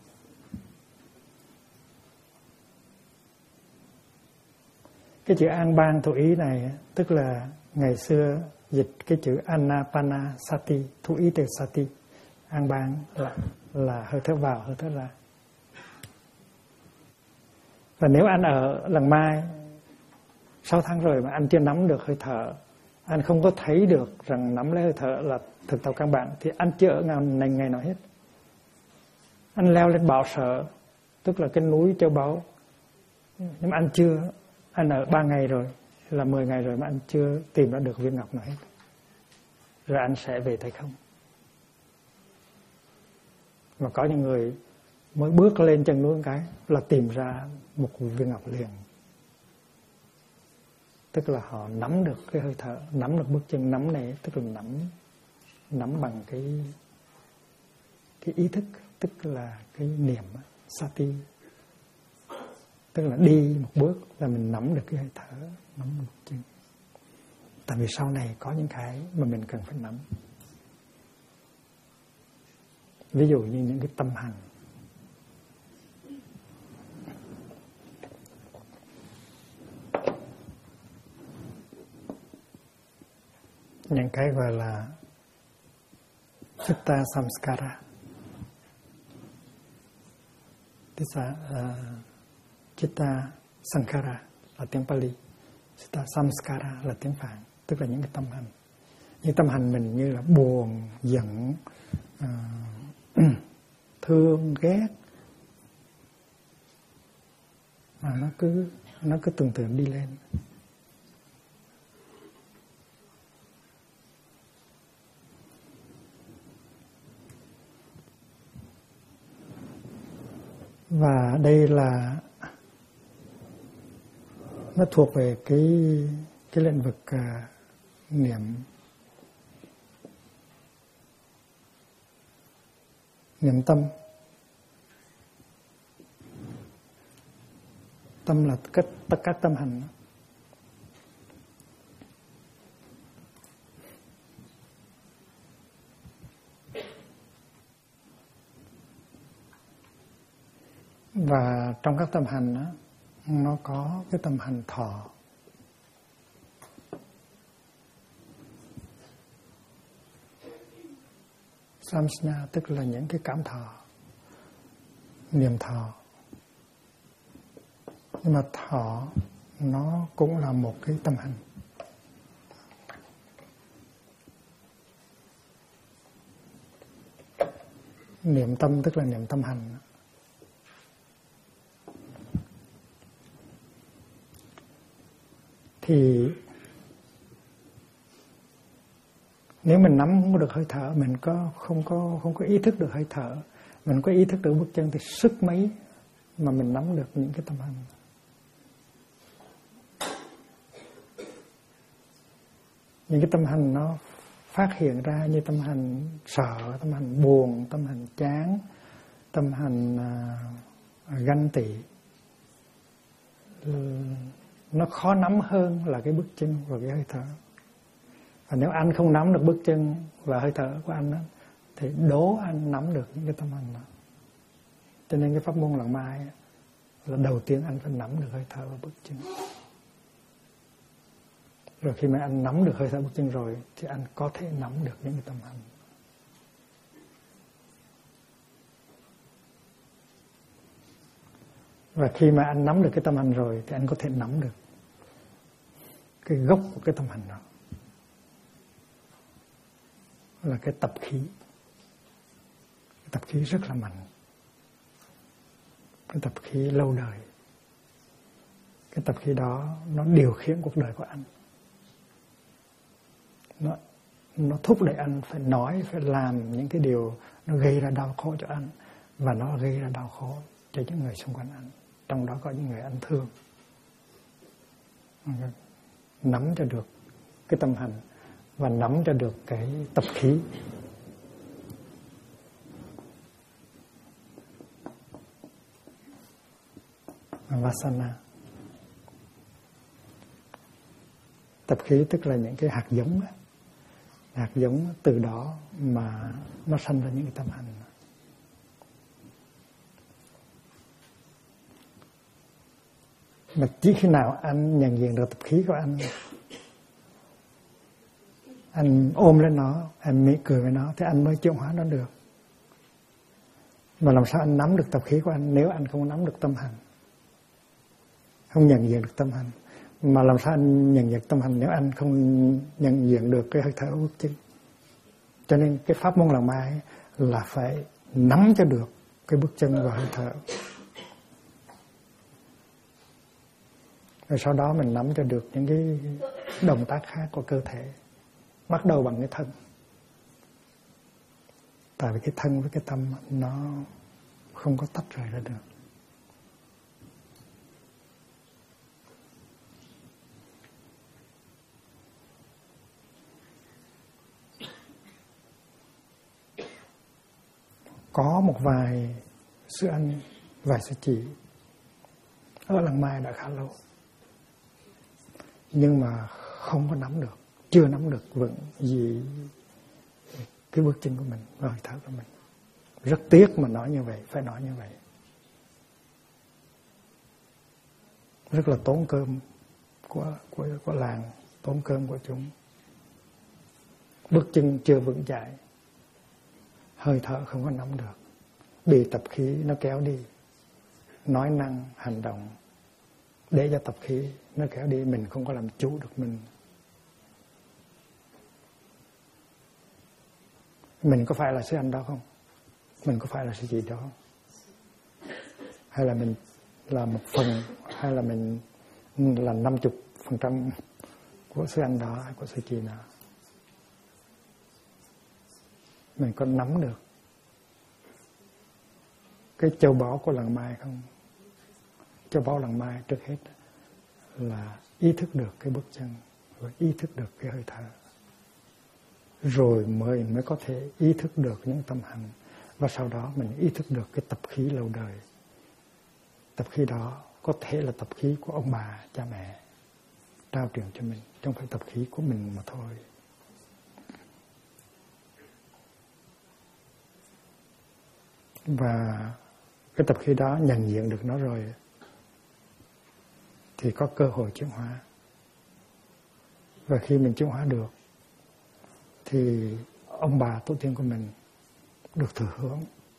Cái chữ an bang thủ ý này tức là ngày xưa dịch cái chữ Anapanasati, thủ ý từ sati. An bang là hơi thở vào, hơi thở ra. Và nếu anh ở Làng Mai 6 tháng rồi mà anh chưa nắm được hơi thở, anh không có thấy được rằng nắm lấy hơi thở là thực tập căn bản, thì anh chưa ở ngày nào hết. Anh leo lên Bảo Sở, tức là cái núi Châu Báu, nhưng mà anh ở 3 ngày rồi, là 10 ngày rồi mà anh chưa tìm ra được viên ngọc nào hết. Rồi anh sẽ về thấy không. Mà có những người mới bước lên chân núi một cái là tìm ra một viên ngọc liền. Tức là họ nắm được cái hơi thở, nắm được bước chân. Nắm này tức là nắm bằng cái ý thức, tức là cái niệm sati. Tức là đi một bước là mình nắm được cái hơi thở, nắm được bước chân. Tại vì sau này có những cái mà mình cần phải nắm. Ví dụ như những cái tâm hành. Những cái gọi là Chitta Samskara. Chitta Sankhara là tiếng Pali, Chitta Samskara là tiếng Phạn, tức là những cái tâm hành. Những tâm hành mình như là buồn, giận, thương, ghét, nó cứ tuần tự đi lên. Và đây là nó thuộc về cái lĩnh vực niệm tâm. Tâm là tất cả tâm hành. Và trong các tâm hành đó, nó có cái tâm hành thọ. Samsna tức là những cái cảm thọ, niệm thọ. Nhưng mà thọ nó cũng là một cái tâm hành. Niệm tâm tức là niệm tâm hành. Thì nếu mình nắm không được hơi thở, mình không có ý thức được hơi thở, mình có ý thức được bước chân, thì sức mấy mà mình nắm được những cái tâm hành. Những cái tâm hành nó phát hiện ra như tâm hành sợ, tâm hành buồn, tâm hành chán, tâm hành ganh tị. Nó khó nắm hơn là cái bước chân và cái hơi thở. Và nếu anh không nắm được bước chân và hơi thở của anh đó, thì đố anh nắm được những cái tâm hành đó. Cho nên cái pháp môn Lạng Mai là đầu tiên anh phải nắm được hơi thở và bước chân. Rồi khi mà anh nắm được hơi thở bước chân rồi thì anh có thể nắm được những cái tâm hành. Và khi mà anh nắm được cái tâm hành rồi thì anh có thể nắm được cái gốc của cái tâm hành đó, là cái tập khí. Cái tập khí rất là mạnh. cái tập khí lâu đời. Cái tập khí đó nó điều khiển cuộc đời của anh. Nó thúc đẩy anh phải nói, phải làm những cái điều nó gây ra đau khổ cho anh, và nó gây ra đau khổ cho những người xung quanh anh, trong đó có những người anh thương. Nắm cho được cái tâm hành và nắm cho được cái tập khí. Vasana. Tập khí tức là những cái hạt giống đó. Hạt giống từ đó mà nó sanh ra những cái tâm hành. Mà chỉ khi nào anh nhận diện được tập khí của anh ôm lên nó, anh mỉm cười với nó, thì anh mới chuyển hóa nó được. Mà làm sao anh nắm được tập khí của anh nếu anh không nắm được tâm hành, không nhận diện được tâm hành? Mà làm sao anh nhận diện tâm hành nếu anh không nhận diện được cái hơi thở bước chân? Cho nên cái pháp môn lần mai là phải nắm cho được cái bước chân và hơi thở. Rồi sau đó mình nắm cho được những cái động tác khác của cơ thể. Bắt đầu bằng cái thân. Tại vì cái thân với cái tâm nó không có tách rời ra được. Có một vài sư anh, vài sư chị ở Lăng Mai đã khá lâu, nhưng mà không có nắm được, chưa nắm được vững gì cái bước chân của mình, hơi thở của mình. Rất tiếc mà nói như vậy, phải nói như vậy. Rất là tốn cơm của làng, tốn cơm của chúng. Bước chân chưa vững chãi, hơi thở không có nắm được, bị tập khí nó kéo đi. Nói năng, hành động để cho tập khí nó kéo đi, mình không có làm chủ được mình. Mình có phải là sư anh đó không? Mình có phải là sư chị đó không? Hay là mình là một phần, hay là mình là 50% của sư anh đó hay của sư chị nào? Mình có nắm được cái châu báu của Làng Mai không? Châu báu Làng Mai trước hết là ý thức được cái bước chân và ý thức được cái hơi thở, rồi mới có thể ý thức được những tâm hành, và sau đó mình ý thức được cái tập khí lâu đời. Tập khí đó có thể là tập khí của ông bà, cha mẹ trao truyền cho mình, chứ không phải tập khí của mình mà thôi. Và cái tập khí đó nhận diện được nó rồi thì có cơ hội chuyển hóa. Và khi mình chuyển hóa được thì ông bà tổ tiên của mình được thừa hưởng.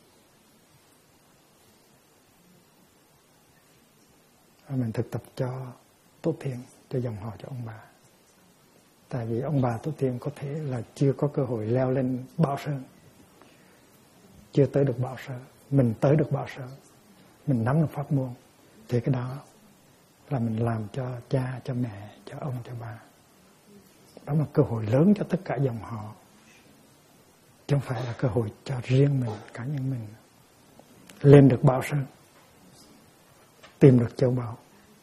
Và mình thực tập cho tổ tiên, cho dòng họ, cho ông bà. Tại vì ông bà tổ tiên có thể là chưa có cơ hội leo lên Bảo Sơn, chưa tới được Bảo Sơn. Mình tới được Bảo Sơn, mình nắm được pháp môn, thì cái đó là mình làm cho cha, cho mẹ, cho ông, cho bà. Đó là cơ hội lớn cho tất cả dòng họ, chứ không phải là cơ hội cho riêng mình, cá nhân mình. Lên được Bảo Sơn, tìm được châu báu,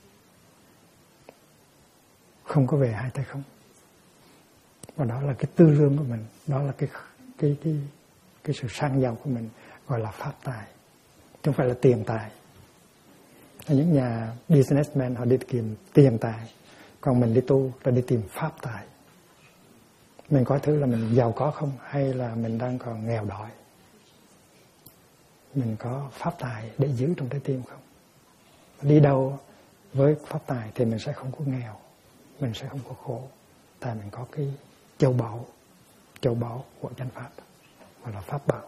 không có về hai tay không. Và đó là cái tư lương của mình, đó là cái sự sang giàu của mình, gọi là pháp tài, chứ không phải là tiền tài. Những nhà businessman họ đi tìm tiền tài, còn mình đi tu là đi tìm pháp tài. Mình có thứ là mình giàu có không, hay là mình đang còn nghèo đói. Mình có pháp tài để giữ trong trái tim không. Đi đâu với pháp tài thì mình sẽ không có nghèo, mình sẽ không có khổ. Tại mình có cái châu báu của chánh pháp, gọi là pháp bảo.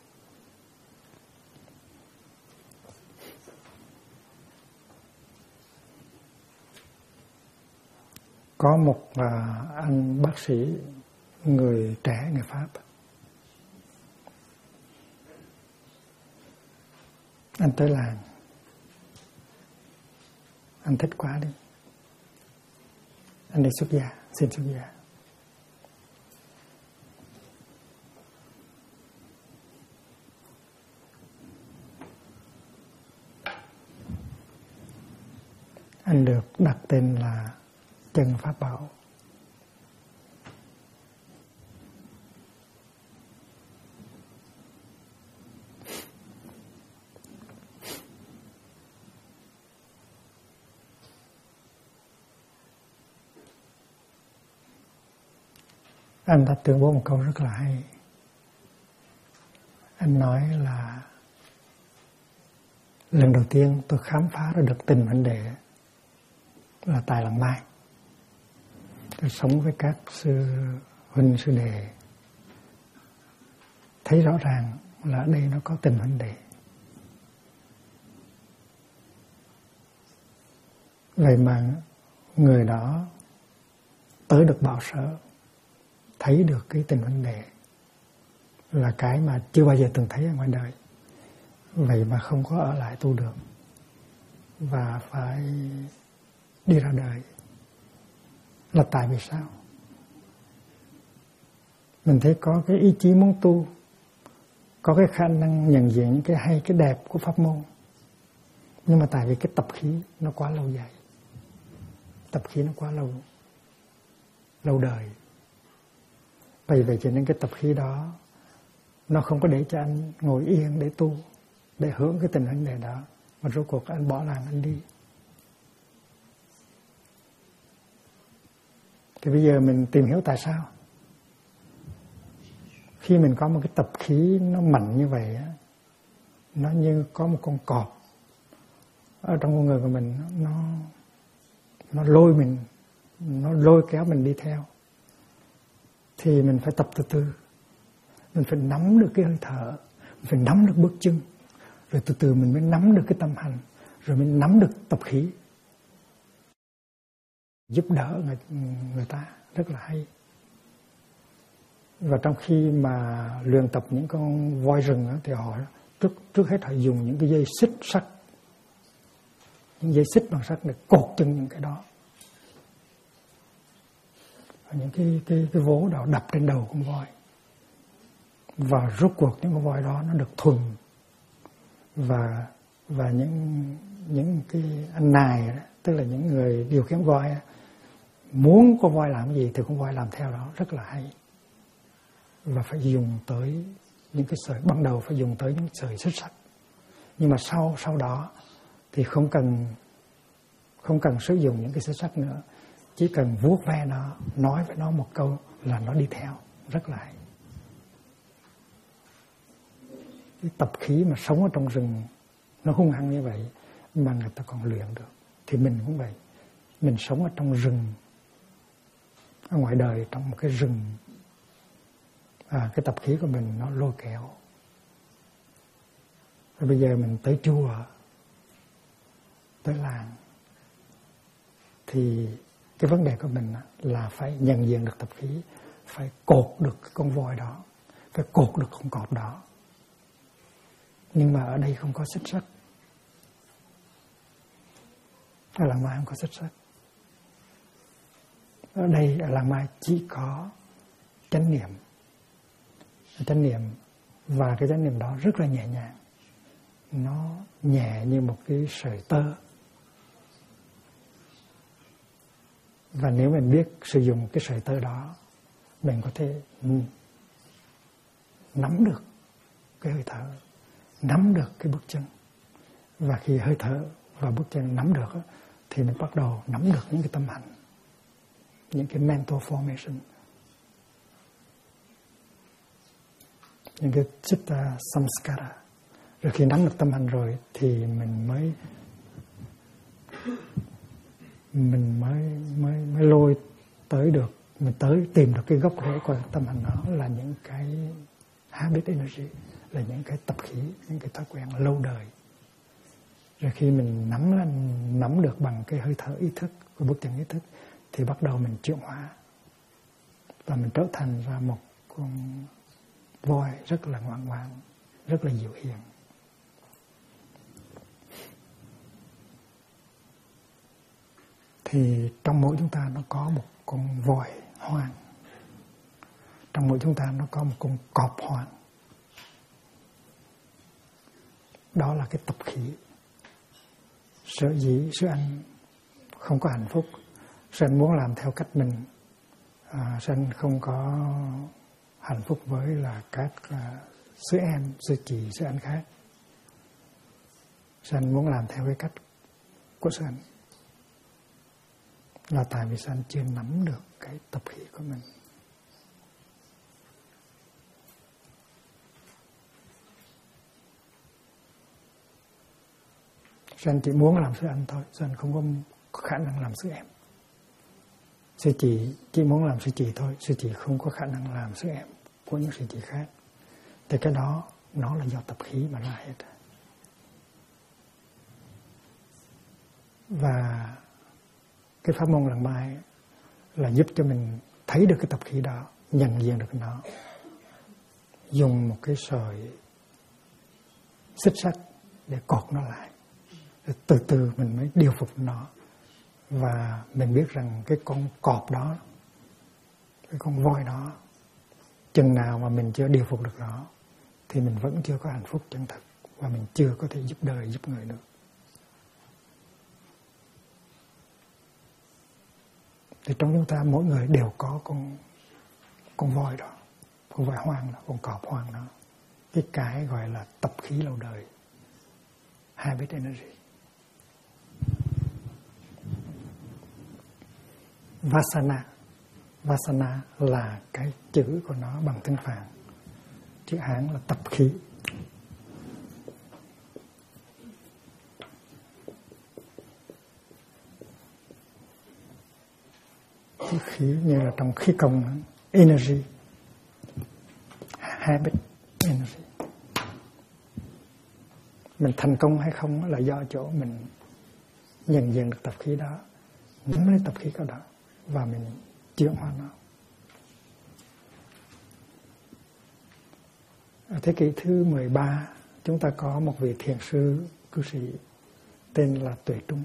Có một anh bác sĩ người trẻ, người Pháp. Anh tới làng, Anh thích quá đi. Anh đi xuất gia, xin xuất gia. Anh được đặt tên là Chân Pháp Bảo. Anh đã tuyên bố một câu rất là hay. Anh nói là lần đầu tiên tôi khám phá ra được tình vấn đề là tại Làng Mai. Tôi sống với các sư huynh sư đệ, thấy rõ ràng là ở đây nó có tình vấn đề. Vậy mà người đó tới được Bảo Sở, thấy được cái tình vấn đề là cái mà chưa bao giờ từng thấy ở ngoài đời. Vậy mà không có ở lại tu được và phải đi ra đời. Là tại vì sao? Mình thấy có cái ý chí muốn tu, có cái khả năng nhận diện những cái hay, cái đẹp của pháp môn. Nhưng mà tại vì cái tập khí nó quá lâu dài. Tập khí nó quá lâu đời. Vậy cho nên cái tập khí đó nó không có để cho anh ngồi yên để tu, để hưởng cái tình hình này đó. Mà rốt cuộc anh bỏ làng anh đi. Thì bây giờ mình tìm hiểu tại sao. Khi mình có một cái tập khí nó mạnh như vậy á, nó như có một con cọp ở trong con người của mình, nó lôi mình, nó lôi kéo mình đi theo. Thì mình phải tập từ từ. Mình phải nắm được cái hơi thở, mình phải nắm được bước chân, rồi từ từ mình mới nắm được cái tâm hành, rồi mình nắm được tập khí. Giúp đỡ người ta rất là hay. Và trong khi mà luyện tập những con voi rừng đó, thì họ trước hết họ dùng những cái dây xích sắt, những dây xích bằng sắt để cột chân những cái đó. Và những cái vố đó đập trên đầu con voi. Và rốt cuộc những con voi đó nó được thuần. Và những cái anh nài đó, tức là những người điều khiển voi đó, muốn con voi làm gì thì con voi làm theo đó, rất là hay. Và phải dùng tới những cái sợi, ban đầu phải dùng tới những sợi xích sắt. Nhưng mà sau đó thì không cần sử dụng những cái xích sắt nữa. Chỉ cần vuốt ve nó, nói với nó một câu là nó đi theo, rất là hay. Cái tập khí mà sống ở trong rừng nó hung hăng như vậy mà người ta còn luyện được. Thì mình cũng vậy. Mình sống ở trong rừng, ở ngoài đời trong một cái rừng, cái tập khí của mình nó lôi kéo. Rồi bây giờ mình tới chùa, tới làng, thì cái vấn đề của mình là phải nhận diện được tập khí, phải cột được cái con voi đó, phải cột được con cọp đó. Nhưng mà ở đây không có xích sắt. Ở Làng Mai không có xích sắt. Ở đây ở Làng Mai chỉ có chánh niệm. Chánh niệm, và cái chánh niệm đó rất là nhẹ nhàng. Nó nhẹ như một cái sợi tơ. Và nếu mình biết sử dụng cái sợi tơ đó, mình có thể nắm được cái hơi thở, nắm được cái bước chân. Và khi hơi thở và bước chân nắm được thì mình bắt đầu nắm được những cái tâm hành, những cái mental formation, những cái chitta samskara. Rồi khi nắm được tâm hành rồi thì mình mới lôi tới được, mình tới tìm được cái gốc rễ của tâm hành đó là những cái habit energy, là những cái tập khí, những cái thói quen lâu đời. Rồi khi mình nắm được bằng cái hơi thở ý thức của bước chân ý thức thì bắt đầu mình chuyển hóa và mình trở thành ra một con voi rất là ngoan ngoãn, rất là dịu hiền. thì trong mỗi chúng ta nó có một con voi hoang, trong mỗi chúng ta nó có một con cọp hoang. Đó là cái tập khí. Sở dĩ sư anh không có hạnh phúc, sư anh muốn làm theo cách mình, sư anh không có hạnh phúc với là các sư em, sư chị, sư anh khác. Sư anh muốn làm theo cái cách của sư anh, là tại vì sư anh chưa nắm được cái tập khí của mình. Sư anh chỉ muốn làm sư anh thôi, sư anh không có khả năng làm sư em. Sư chị chỉ muốn làm sư chị thôi, sư chị không có khả năng làm sư em của những sư chị khác. Thì cái đó nó là do tập khí mà ra hết. Và cái pháp môn lần mai là giúp cho mình thấy được cái tập khí đó, nhận diện được nó, dùng một cái sợi xích sắt để cột nó lại, rồi từ từ mình mới điều phục nó. Và mình biết rằng cái con cọp đó, cái con voi đó, chừng nào mà mình chưa điều phục được nó thì mình vẫn chưa có hạnh phúc chân thật, và mình chưa có thể giúp đời, giúp người được. Thì trong chúng ta mỗi người đều có con voi đó, con voi hoang đó, con cọp hoang đó. Cái gọi là tập khí lâu đời, habit energy. Vasana là cái chữ của nó bằng tiếng Phạn, chữ Hán là tập khí. Chữ khí như là trong khí công, energy, habit energy. Mình thành công hay không là do chỗ mình nhận diện được tập khí đó, nắm lấy tập khí đó và mình chuyển hóa nó. Ở thế kỷ thứ 13, chúng ta có một vị thiền sư cư sĩ tên là Tuệ Trung.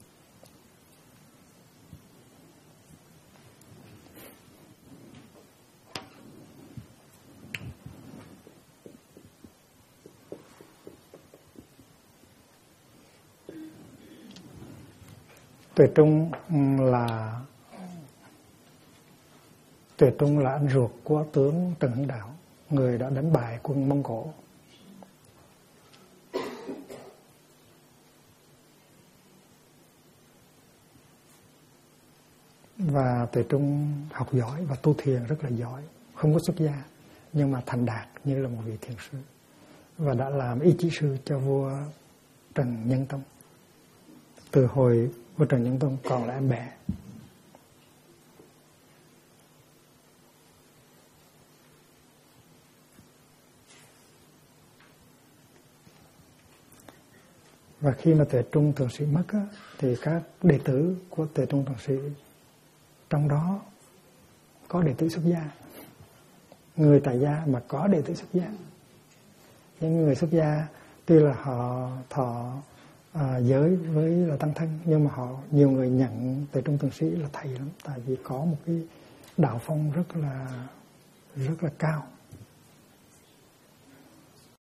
Tuệ Trung là anh ruột của tướng Trần Hưng Đạo, người đã đánh bại quân Mông Cổ. Và Tuệ Trung học giỏi và tu thiền rất là giỏi, không có xuất gia nhưng mà thành đạt như là một vị thiền sư, và đã làm y chỉ sư cho vua Trần Nhân Tông từ hồi vua Trần Nhân Tông còn là em bé. Và khi mà Tuệ Trung Thượng Sĩ mất á, thì các đệ tử của Tuệ Trung Thượng Sĩ, trong đó có đệ tử xuất gia, người tại gia mà có đệ tử xuất gia. Những người xuất gia tuy là họ thọ giới với là tăng thân, nhưng mà nhiều người nhận Tuệ Trung Thượng Sĩ là thầy lắm, tại vì có một cái đạo phong rất là cao.